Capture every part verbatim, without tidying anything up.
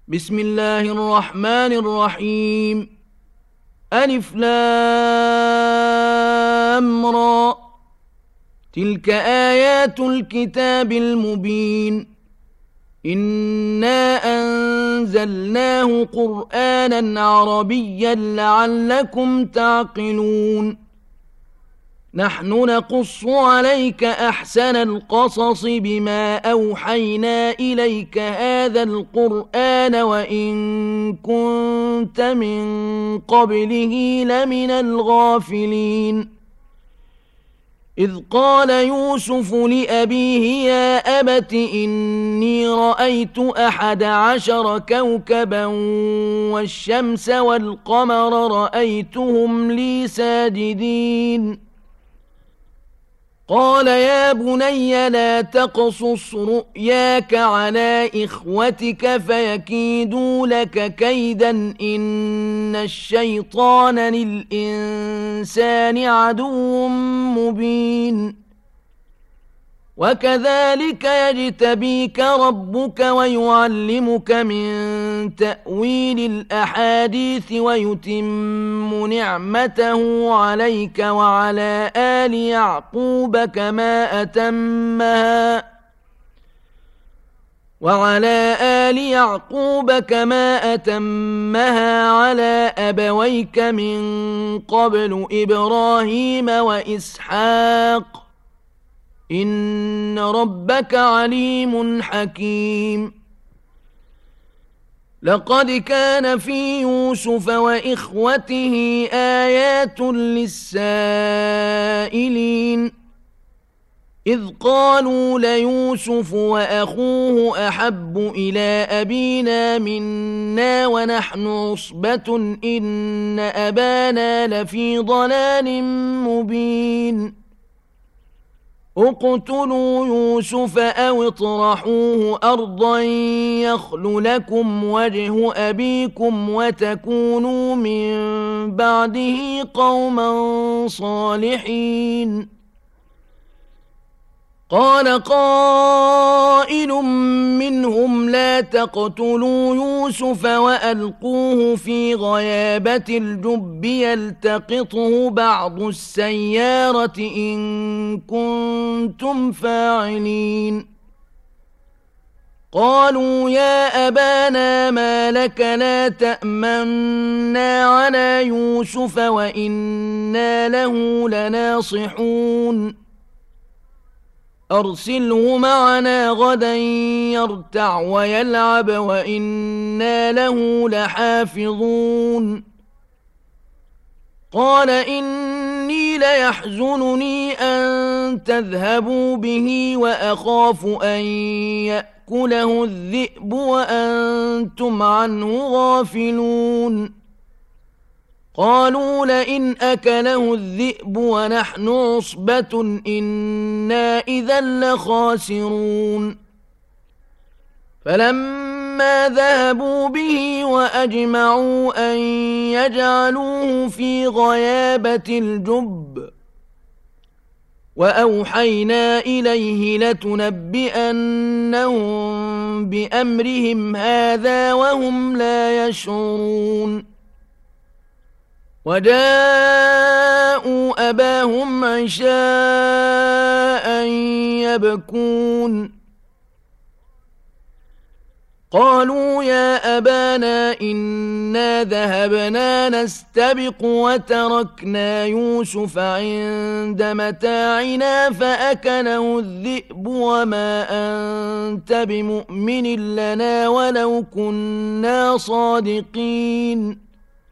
بسم الله الرحمن الرحيم. ألف لام را. تلك آيات الكتاب المبين. إنا أنزلناه قرآنا عربيا لعلكم تعقلون. نحن نقص عليك أحسن القصص بما أوحينا إليك هذا القرآن وإن كنت من قبله لمن الغافلين. إذ قال يوسف لأبيه يا أبت إني رأيت أحد عشر كوكبا والشمس والقمر رأيتهم لي ساجدين. قال يا بني لا تقصص رؤياك على إخوتك فيكيدوا لك كيدا إن الشيطان للإنسان عدو مبين. وكذلك يجتبيك ربك ويعلمك من تأويل الأحاديث ويتم نعمته عليك وعلى آل يعقوب كما أتمها وعلى آل يعقوب كما أتمها على أبويك من قبل إبراهيم وإسحاق إن ربك عليم حكيم. لقد كان في يوسف وإخوته آيات للسائلين إذ قالوا ليوسف وأخوه أحب إلى أبينا منا ونحن عصبة إن أبانا لفي ضلال مبين. اقتلوا يوسف أو اطرحوه أرضا يخل لكم وجه أبيكم وتكونوا من بعده قوما صالحين. قال قائل منهم لا تقتلوا يوسف وألقوه في غيابة الجب يلتقطه بعض السيارة إن كنتم فاعلين. قالوا يا أبانا ما لك لا تأمنا على يوسف وإنا له لناصحون. أرسله معنا غدا يرتع ويلعب وإنا له لحافظون. قال إني ليحزنني أن تذهبوا به وأخاف أن يأكله الذئب وأنتم عنه غافلون. قالوا لئن أكله الذئب ونحن عصبة إنا إذا لخاسرون. فلما ذهبوا به وأجمعوا أن يجعلوه في غيابة الجب وأوحينا إليه لتنبئنهم بأمرهم هذا وهم لا يشعرون. وجاءوا أباهم عشاء يبكون. قالوا يا أبانا إنا ذهبنا نستبق وتركنا يوسف عند متاعنا فأكله الذئب وما أنت بمؤمن لنا ولو كنا صادقين.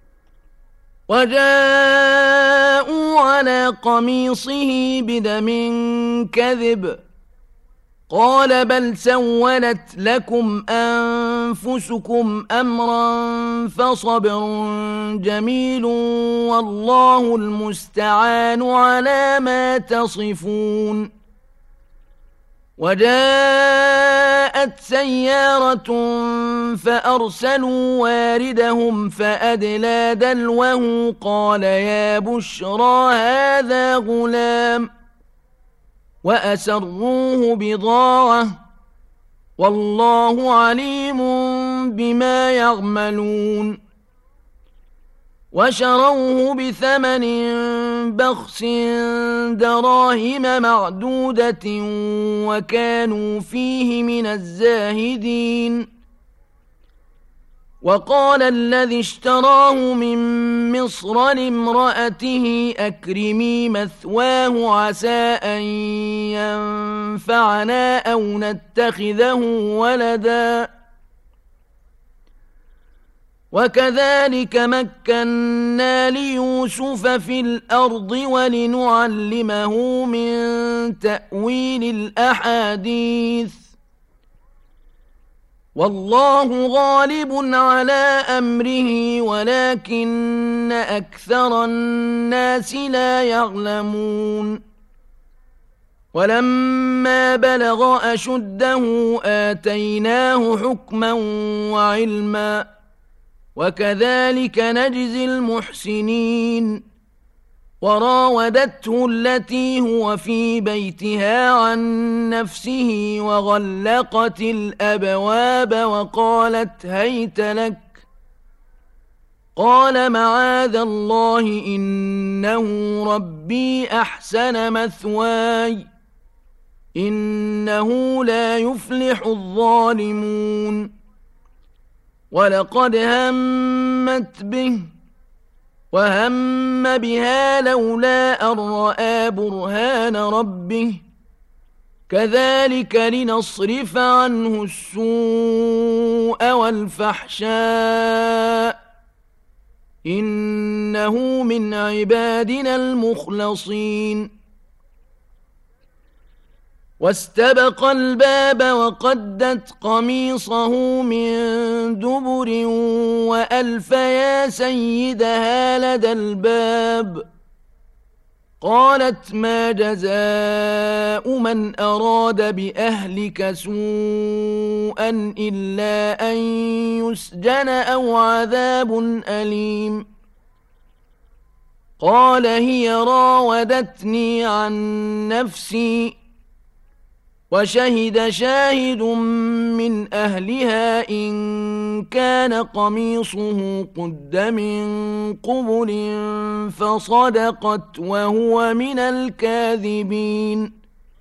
وجاءوا على قميصه بدم كذب قال بل سولت لكم أنفسكم أمرا فصبر جميل والله المستعان على ما تصفون. وجاءت سيارة فأرسلوا واردهم فأدلى دلوه قال يا بشرى هذا غلام وأسروه بضاعة والله عليم بما يعملون وشروه بثمن بخس دراهم معدودة وكانوا فيه من الزاهدين وقال الذي اشتراه من مصر لامرأته أكرمي مثواه عسى أن ينفعنا أو نتخذه ولدا وكذلك مكنا ليوسف في الأرض ولنعلمه من تأويل الأحاديث والله غالب على أمره ولكن أكثر الناس لا يعلمون ولما بلغ أشده آتيناه حكما وعلما وكذلك نجزي المحسنين وراودته التي هو في بيتها عن نفسه وغلقت الأبواب وقالت هيت لك قال معاذ الله إنه ربي أحسن مثواي إنه لا يفلح الظالمون ولقد همت به وهم بها لولا أن رأى برهان ربه كذلك لنصرف عنه السوء والفحشاء إنه من عبادنا المخلصين واستبق الباب وقدت قميصه من دبر وألف يا سيدها لدى الباب قالت ما جزاء من أراد بأهلك سوءا إلا أن يسجن أو عذاب أليم قال هي راودتني عن نفسي وشهد شاهد من أهلها إن كان قميصه قد من قبل فصدقت وهو من الكاذبين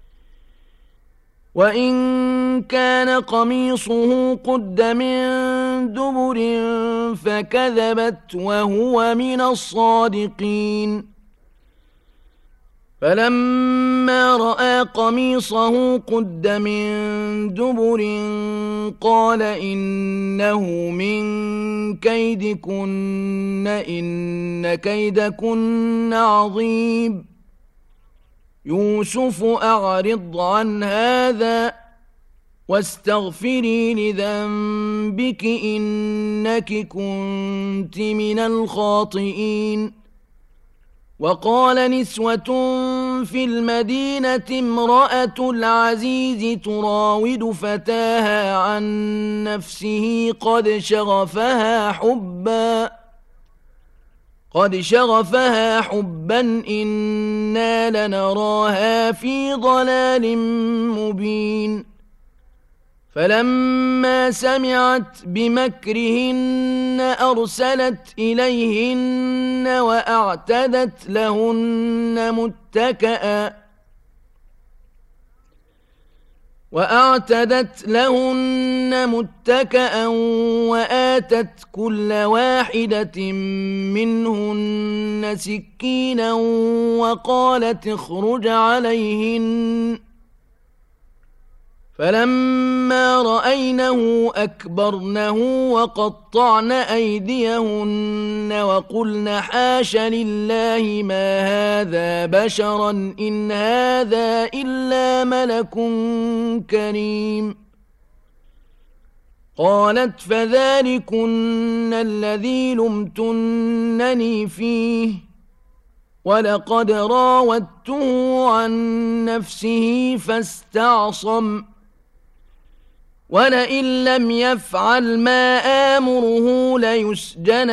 وإن كان قميصه قد من دبر فكذبت وهو من الصادقين فلما رأى قميصه قد من دبر قال إنه من كيدكن إن كيدكن عظيم يوسف أعرض عن هذا واستغفري لذنبك إنك كنت من الخاطئين وقال نسوة في المدينة امرأة العزيز تراود فتاها عن نفسه قد شغفها حبا قد شغفها حبا إنا لنراها في ضلال مبين فلما سمعت بمكرهن أرسلت إليهن وأعتدت لهن متكئا وأعتدت لهن متكئا وآتت كل واحدة منهن سكينا وقالت اخرج عليهن فلما رأينه أكبرنه وقطعن أيديهن وقلن حاش لله ما هذا بشرا إن هذا إلا ملك كريم قالت فذلكن الذي لمتنني فيه ولقد راودته عن نفسه فاستعصم ولئن لم يفعل ما آمره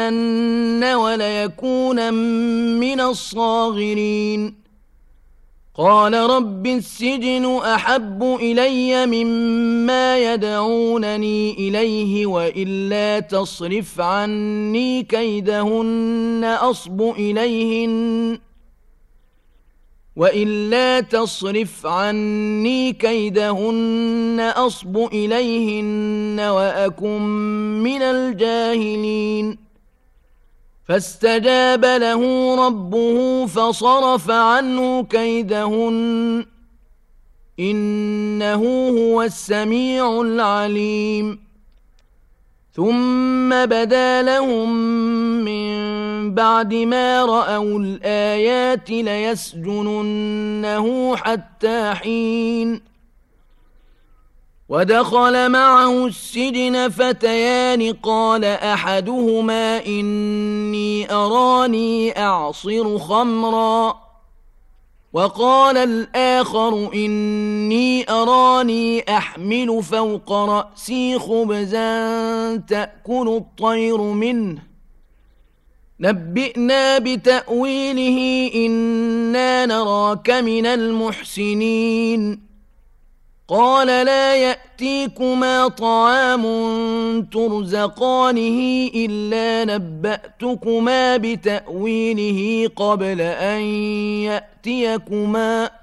ليسجنن وليكون من الصاغرين قال رب السجن أحب إلي مما يدعونني إليه وإلا تصرف عني كيدهن أصب إليهن وإلا تصرف عني كيدهن أصب إليهن وأكن من الجاهلين فاستجاب له ربه فصرف عنه كيدهن إنه هو السميع العليم ثم بدا لهم من بعد ما رأوا الآيات ليسجننه حتى حين ودخل معه السجن فتيان قال أحدهما إني أراني أعصر خمرا وقال الآخر إني أراني أحمل فوق رأسي خبزا تأكل الطير منه نبئنا بتأويله إنا نراك من المحسنين قال لا يأتيكما طعام ترزقانه إلا نبأتكما بتأويله قبل أن يأتيكما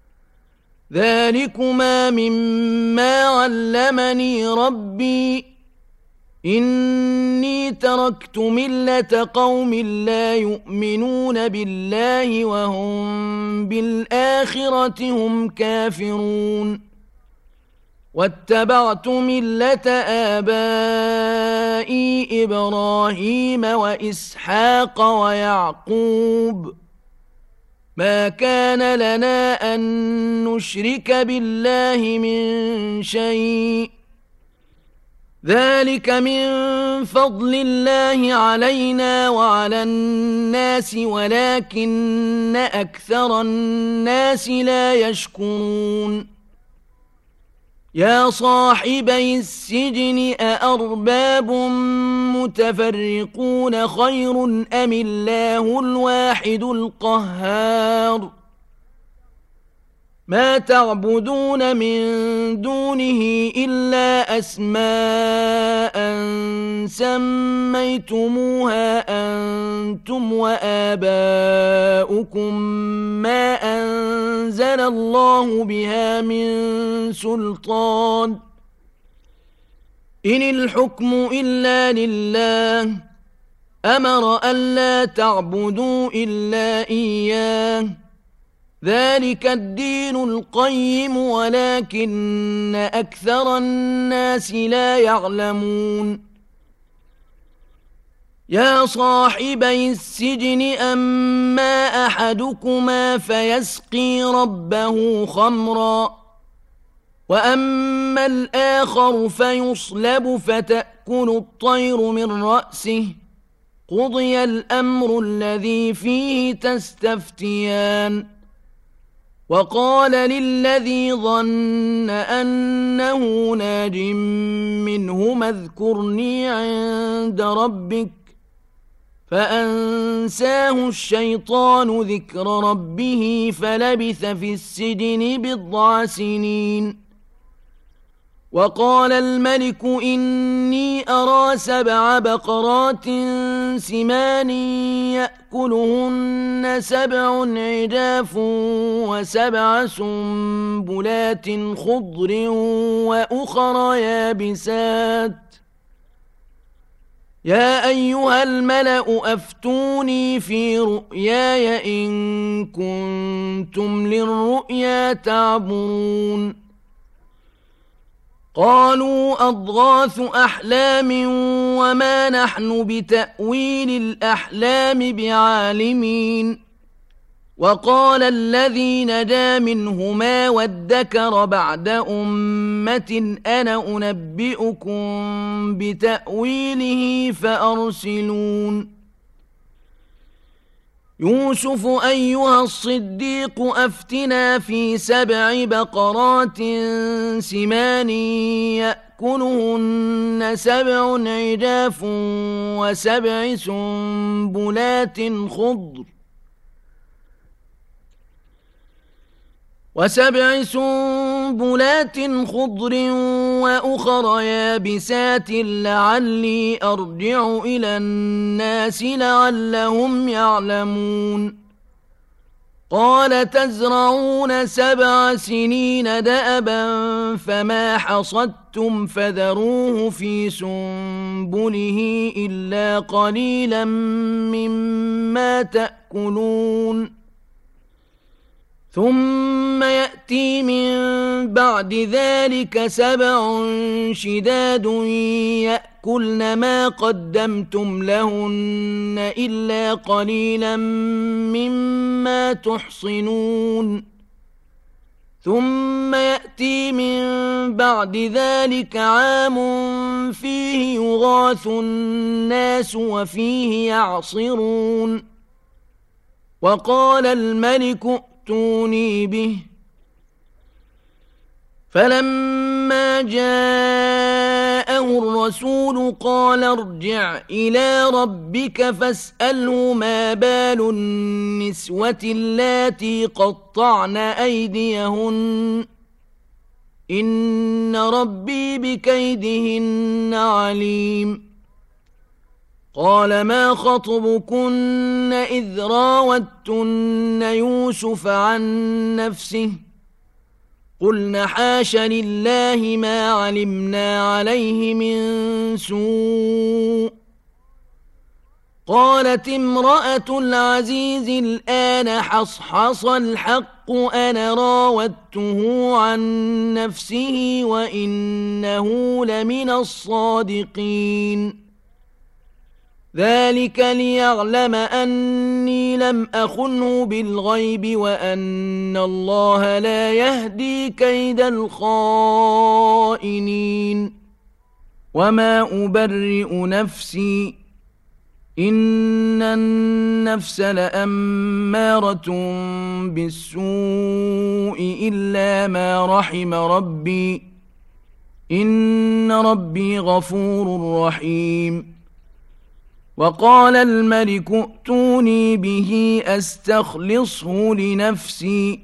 ذلكما مما علمني ربي إني تركت ملة قوم لا يؤمنون بالله وهم بالآخرة هم كافرون واتبعت ملة آبائي إبراهيم وإسحاق ويعقوب ما كان لنا أن نشرك بالله من شيء ذلك من فضل الله علينا وعلى الناس ولكن أكثر الناس لا يشكرون يا صاحبي السجن أأرباب متفرقون خير أم الله الواحد القهار ما تعبدون من دونه إلا أسماء سميتموها أنتم وآباؤكم ما أنزل الله بها من سلطان إن الحكم إلا لله أمر ألا تعبدوا إلا إياه ذلك الدين القيم ولكن أكثر الناس لا يعلمون يا صاحبي السجن أما أحدكما فيسقي ربه خمرا وأما الآخر فيصلب فتأكل الطير من رأسه قضي الأمر الذي فيه تستفتيان وقال للذي ظن أنه ناج منهما اذكرني عند ربك فأنساه الشيطان ذكر ربه فلبث في السجن بضع سنين وقال الملك إني أرى سبع بقرات سمان يأكلهن سبع عجاف وسبع سنبلات خضر وأخر يابسات يا أيها الملأ أفتوني في رؤياي إن كنتم للرؤيا تعبرون قالوا أضغاث أحلام وما نحن بتأويل الأحلام بعالمين وقال الذي نجا منهما وادكر بعد أمة أنا أنبئكم بتأويله فأرسلون يوسف أيها الصديق أفتنا في سبع بقرات سمان يأكلهن سبع عجاف وسبع سنبلات خضر وسبع سنبلات خضر وأخر يابسات لعلي أرجع إلى الناس لعلهم يعلمون قال تزرعون سبع سنين دأبا فما حصدتم فذروه في سنبله إلا قليلا مما تأكلون ثم يأتي من بعد ذلك سبع شداد يأكلن ما قدمتم لهن إلا قليلا مما تحصنون ثم يأتي من بعد ذلك عام فيه يغاث الناس وفيه يعصرون وقال الملك ائتوني به فلما جاءه الرسول قال ارجع إلى ربك فاسأله ما بال النسوة اللاتي قطعن أيديهن إن ربي بكيدهن عليم قال ما خطبكن إذ راوتن يوسف عن نفسه قلن حاش لله ما علمنا عليه من سوء قالت امرأة العزيز الآن حصحص الحق أنا راودته عن نفسه وإنه لمن الصادقين ذلك ليعلم أني لم أخنه بالغيب وأن الله لا يهدي كيد الخائنين وما أبرئ نفسي إن النفس لأمارة بالسوء إلا ما رحم ربي إن ربي غفور رحيم وقال الملك ائتوني به أستخلصه لنفسي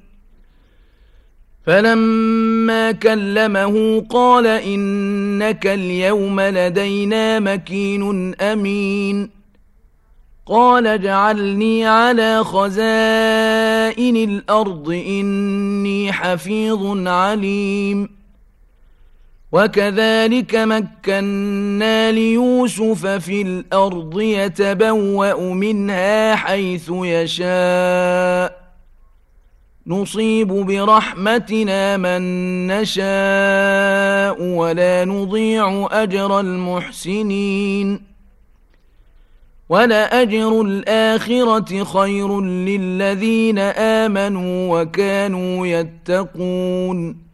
فلما كلمه قال إنك اليوم لدينا مكين أمين قال اجعلني على خزائن الأرض إني حفيظ عليم وكذلك مكنا ليوسف في الأرض يتبوأ منها حيث يشاء نصيب برحمتنا من نشاء ولا نضيع أجر المحسنين ولأجر الآخرة خير للذين آمنوا وكانوا يتقون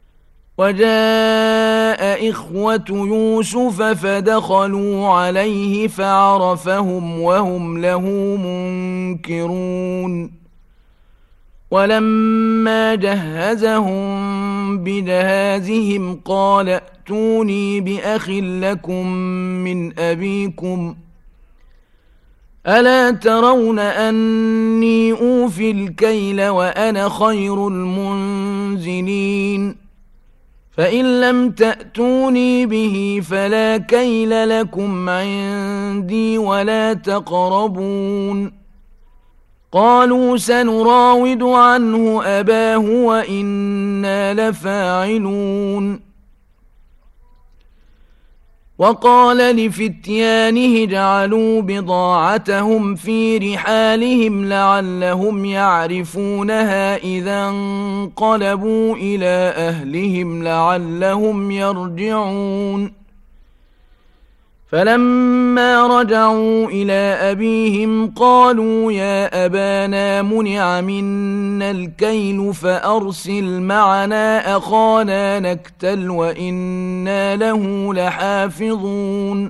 وجاء إخوة يوسف فدخلوا عليه فعرفهم وهم له منكرون ولما جهزهم بجهازهم قال ائتوني بأخ لكم من أبيكم ألا ترون أني أوفي الكيل وأنا خير المنزلين فإن لم تأتوني به فلا كيل لكم عندي ولا تقربون قالوا سنراود عنه أباه وإنا لفاعلون وقال لفتيانه اجعلوا بضاعتهم في رحالهم لعلهم يعرفونها إذا انقلبوا إلى أهلهم لعلهم يرجعون فلما رجعوا إلى أبيهم قالوا يا أبانا منع منا الكيل فأرسل معنا أخانا نكتل وإنا له لحافظون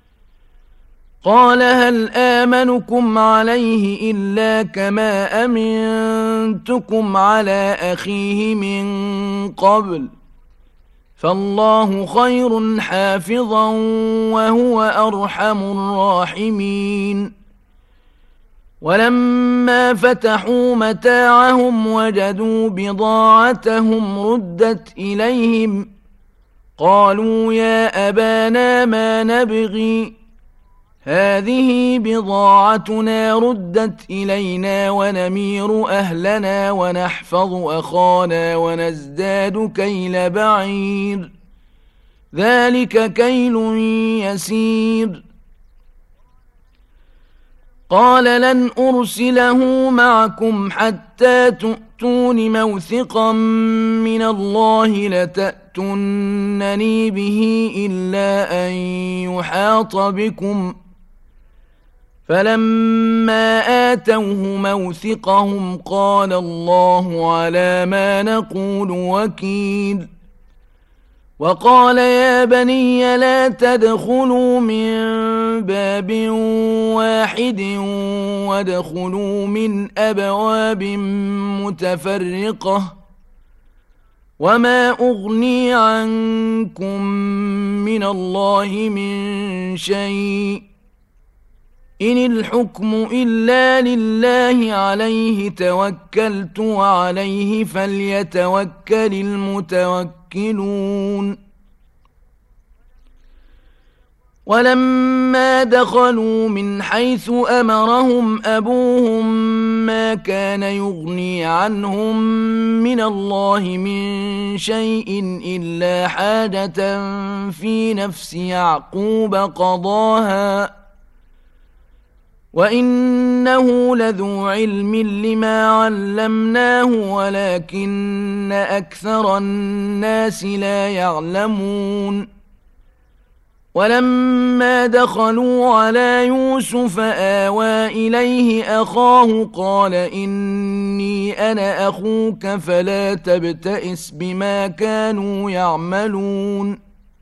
قال هل آمنكم عليه إلا كما أمنتكم على أخيه من قبل فالله خير حافظا وهو أرحم الراحمين ولما فتحوا متاعهم وجدوا بضاعتهم ردت إليهم قالوا يا أبانا ما نبغي هذه بضاعتنا ردت إلينا ونمير أهلنا ونحفظ أخانا ونزداد كيل بعير ذلك كيل يسير. قال لن أرسله معكم حتى تؤتون موثقا من الله لتأتونني به إلا أن يحاط بكم فلما آتوه موثقهم قال الله على ما نقول وكيل. وقال يا بني لا تدخلوا من باب واحد وادخلوا من أبواب متفرقة وما أغني عنكم من الله من شيء إن الحكم إلا لله عليه توكلت وعليه فليتوكل المتوكلون. ولما دخلوا من حيث أمرهم أبوهم ما كان يغني عنهم من الله من شيء إلا حاجة في نفس يعقوب قضاها وإنه لذو علم لما علمناه ولكن أكثر الناس لا يعلمون. ولما دخلوا على يوسف آوى إليه أخاه قال إني أنا أخوك فلا تبتئس بما كانوا يعملون.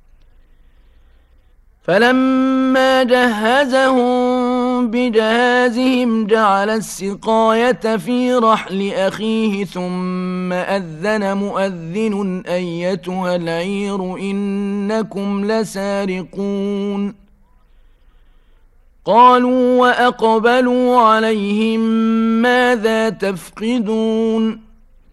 فلما جهزهم بجهازهم جعل السقاية في رحل أخيه ثم أذن مؤذن أيتها العير إنكم لسارقون. قالوا وأقبلوا عليهم ماذا تفقدون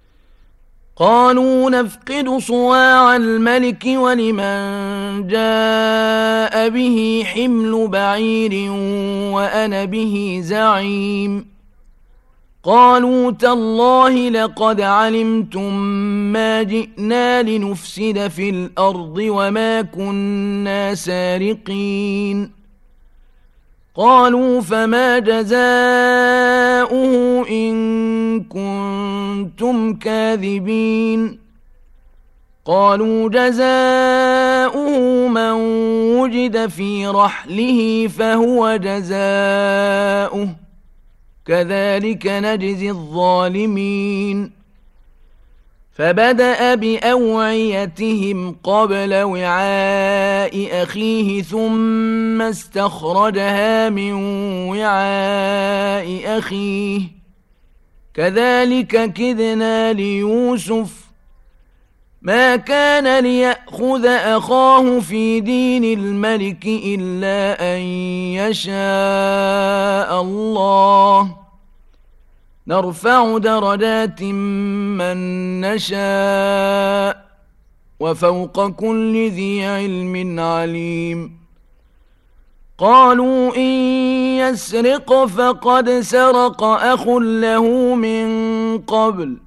قالوا نفقد صواع الملك ولمن جاء به حمل بعير وأنا به زعيم. قالوا تالله لقد علمتم ما جئنا لنفسد في الأرض وما كنا سارقين. قالوا فما جزاؤه إن كنتم كاذبين. قالوا جزاؤه من وجد في رحله فهو جزاؤه كذلك نجزي الظالمين. فبدأ بأوعيتهم قبل وعاء أخيه ثم استخرجها من وعاء أخيه كذلك كدنا ليوسف ما كان ليأخذ أخاه في دين الملك إلا أن يشاء الله نرفع درجات من نشاء وفوق كل ذي علم عليم. قالوا إن يسرق فقد سرق أخ له من قبل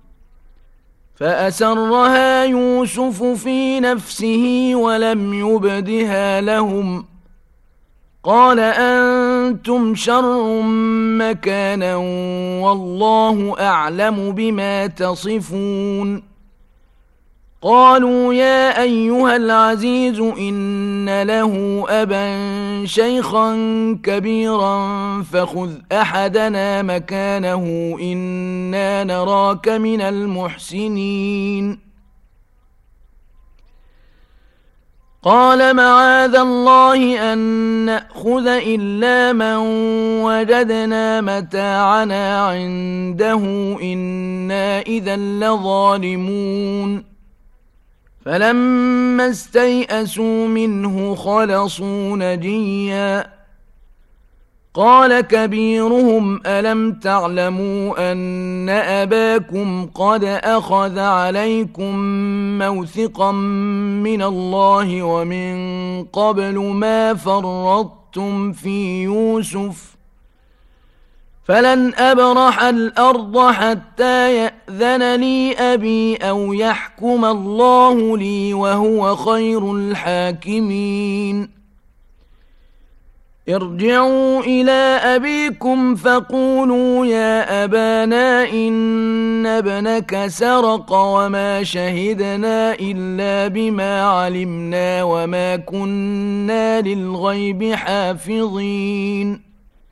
فأسرها يوسف في نفسه ولم يبدها لهم قال أنتم شر مكانا والله أعلم بما تصفون. قالوا يا أيها العزيز إن له أبا شيخا كبيرا فخذ أحدنا مكانه إنا نراك من المحسنين. قال معاذ الله أن نأخذ إلا من وجدنا متاعنا عنده إنا إذا لظالمون. فلما استيئسوا منه خلصوا نجيا قال كبيرهم ألم تعلموا أن أباكم قد أخذ عليكم موثقا من الله ومن قبل ما فرطتم في يوسف فلن أبرح الأرض حتى يأذن لي أبي أو يحكم الله لي وهو خير الحاكمين ارجعوا إلى أبيكم فقولوا يا أبانا إن ابنك سرق وما شهدنا إلا بما علمنا وما كنا للغيب حافظين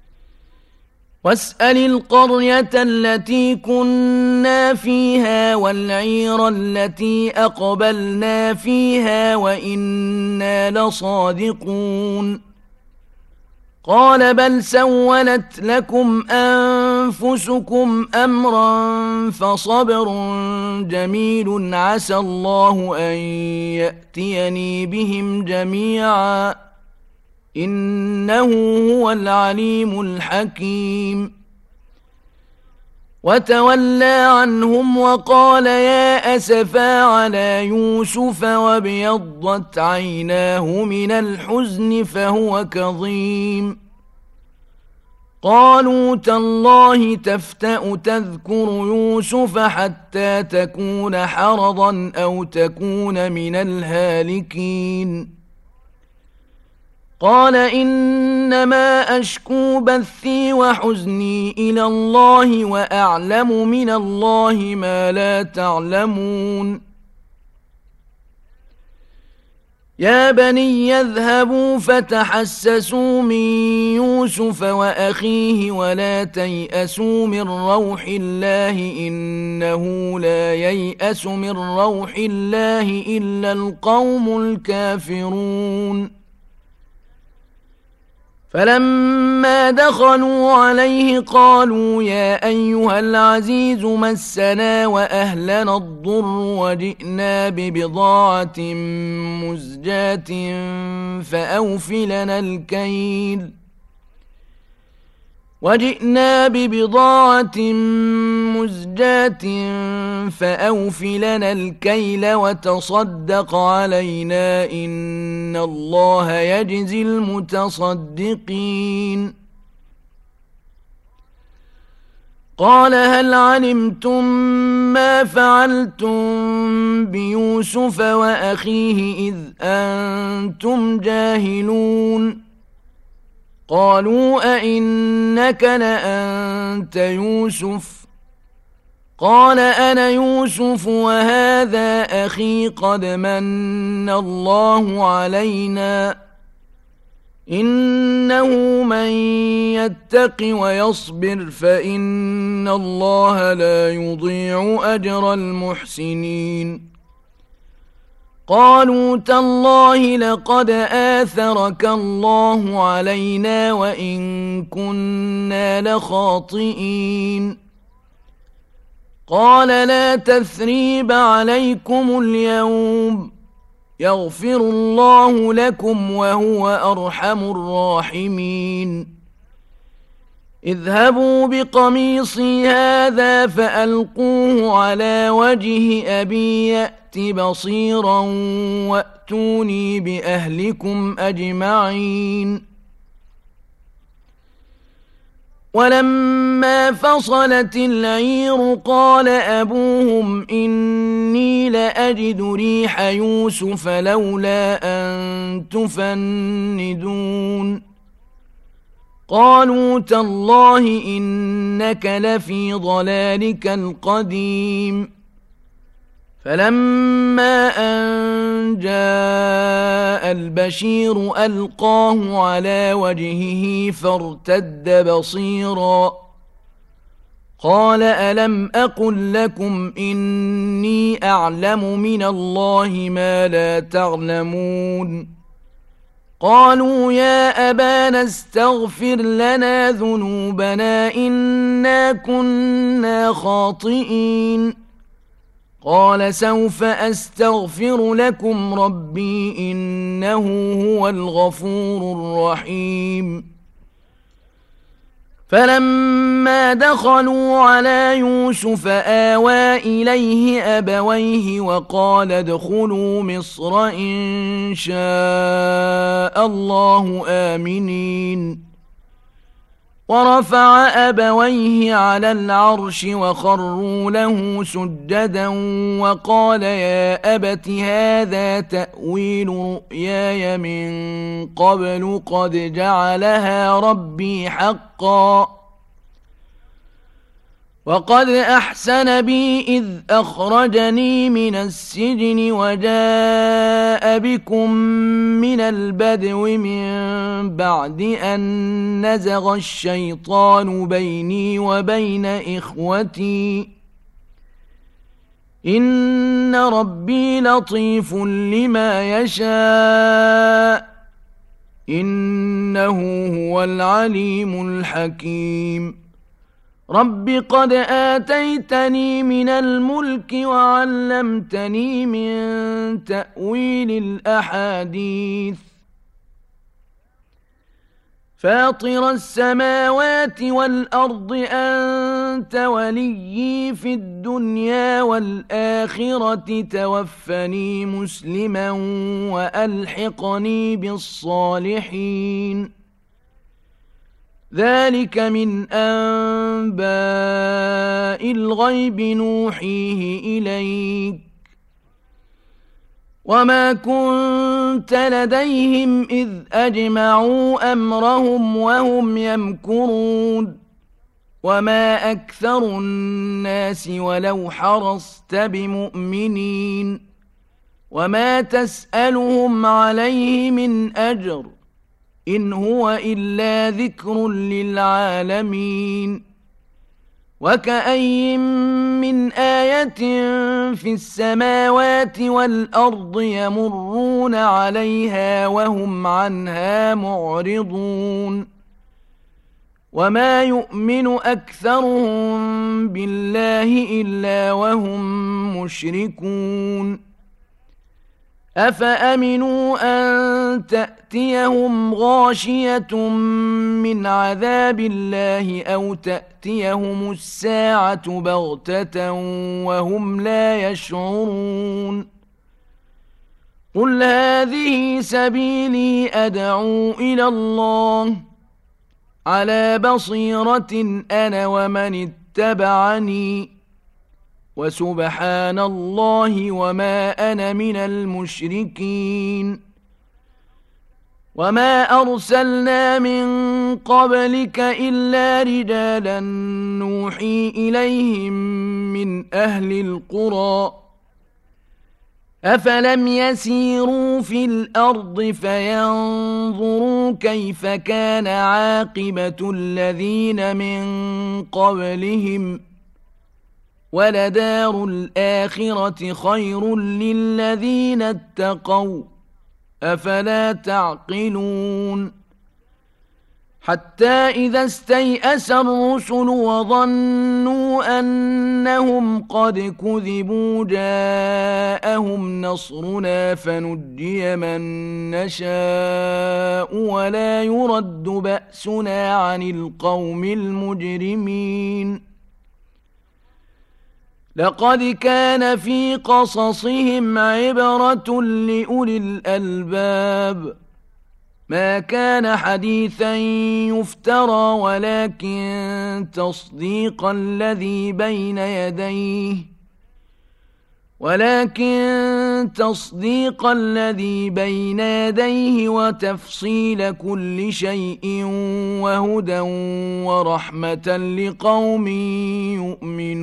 واسأل القرية التي كنا فيها والعير التي أقبلنا فيها وإنا لصادقون قال بل سولت لكم أنفسكم أمرا فصبر جميل عسى الله أن يأتيني بهم جميعا إنه هو العليم الحكيم وتولى عنهم وقال يا أسفا على يوسف وابيضت عيناه من الحزن فهو كظيم قالوا تالله تفتأ تذكر يوسف حتى تكون حرضا أو تكون من الهالكين قال إنما أشكو بثي وحزني إلى الله وأعلم من الله ما لا تعلمون يا بني يذهبوا فتحسسوا من يوسف وأخيه ولا تيأسوا من روح الله إنه لا ييأس من روح الله إلا القوم الكافرون فلما دخلوا عليه قالوا يا أيها العزيز مسنا وأهلنا الضر وجئنا ببضاعة مزجاة فأوف لنا الكيل وجئنا ببضاعة مزجاة فأوف لنا الكيل وتصدق علينا إن الله يجزي المتصدقين قال هل علمتم ما فعلتم بيوسف وأخيه إذ أنتم جاهلون قالوا أئنك لأنت يوسف قال أنا يوسف وهذا أخي قد من الله علينا إنه من يتق ويصبر فإن الله لا يضيع أجر المحسنين قالوا تالله لقد آثرك الله علينا وإن كنا لخاطئين قال لا تثريب عليكم اليوم يغفر الله لكم وهو أرحم الراحمين اذهبوا بقميصي هذا فألقوه على وجه أبي يأت بصيرا وأتوني بأهلكم أجمعين ولما فصلت العير قال أبوهم إني لأجد ريح يوسف لولا أن تفندون قالوا تالله إنك لفي ضلالك القديم فلما أن جاء البشير ألقاه على وجهه فارتد بصيرا قال ألم أقل لكم إني أعلم من الله ما لا تعلمون قالوا يا أبانا استغفر لنا ذنوبنا إنا كنا خاطئين قال سوف أستغفر لكم ربي إنه هو الغفور الرحيم فلما دخلوا على يوسف آوى إليه أبويه وقال ادخلوا مصر إن شاء الله آمنين ورفع أبويه على العرش وخروا له سجدا وقال يا أبت هذا تأويل رؤياي من قبل قد جعلها ربي حقا وقد أحسن بي إذ أخرجني من السجن وجاء بكم من البدو من بعد أن نزغ الشيطان بيني وبين إخوتي إن ربي لطيف لما يشاء إنه هو العليم الحكيم رب قد آتيتني من الملك وعلمتني من تأويل الأحاديث فاطر السماوات والأرض أنت وليي في الدنيا والآخرة توفني مسلما وألحقني بالصالحين ذلك من أنباء الغيب نوحيه إليك وما كنت لديهم إذ أجمعوا أمرهم وهم يمكرون وما أكثر الناس ولو حرصت بمؤمنين وما تسألهم عليه من أجر إن هو إلا ذكر للعالمين وكأي من آية في السماوات والأرض يمرون عليها وهم عنها معرضون وما يؤمن أكثرهم بالله إلا وهم مشركون أفأمنوا أن تأتيهم غاشية من عذاب الله أو تأتيهم الساعة بغتة وهم لا يشعرون قل هذه سبيلي أدعو إلى الله على بصيرة أنا ومن اتبعني وسبحان الله وما أنا من المشركين وما أرسلنا من قبلك إلا رجالا نوحي إليهم من أهل القرى أفلم يسيروا في الأرض فينظروا كيف كان عاقبة الذين من قبلهم ولدار الآخرة خير للذين اتقوا أفلا تعقلون حتى إذا استيأس الرسل وظنوا أنهم قد كذبوا جاءهم نصرنا فنجي من نشاء ولا يرد بأسنا عن القوم المجرمين لقد كان في قصصهم عبرة لأولي الألباب ما كان حديثا يفترى ولكن تصديق الذي بين يديه ولكن تصديق الذي بين يديه وتفصيل كل شيء وهدى ورحمة لقوم يؤمنون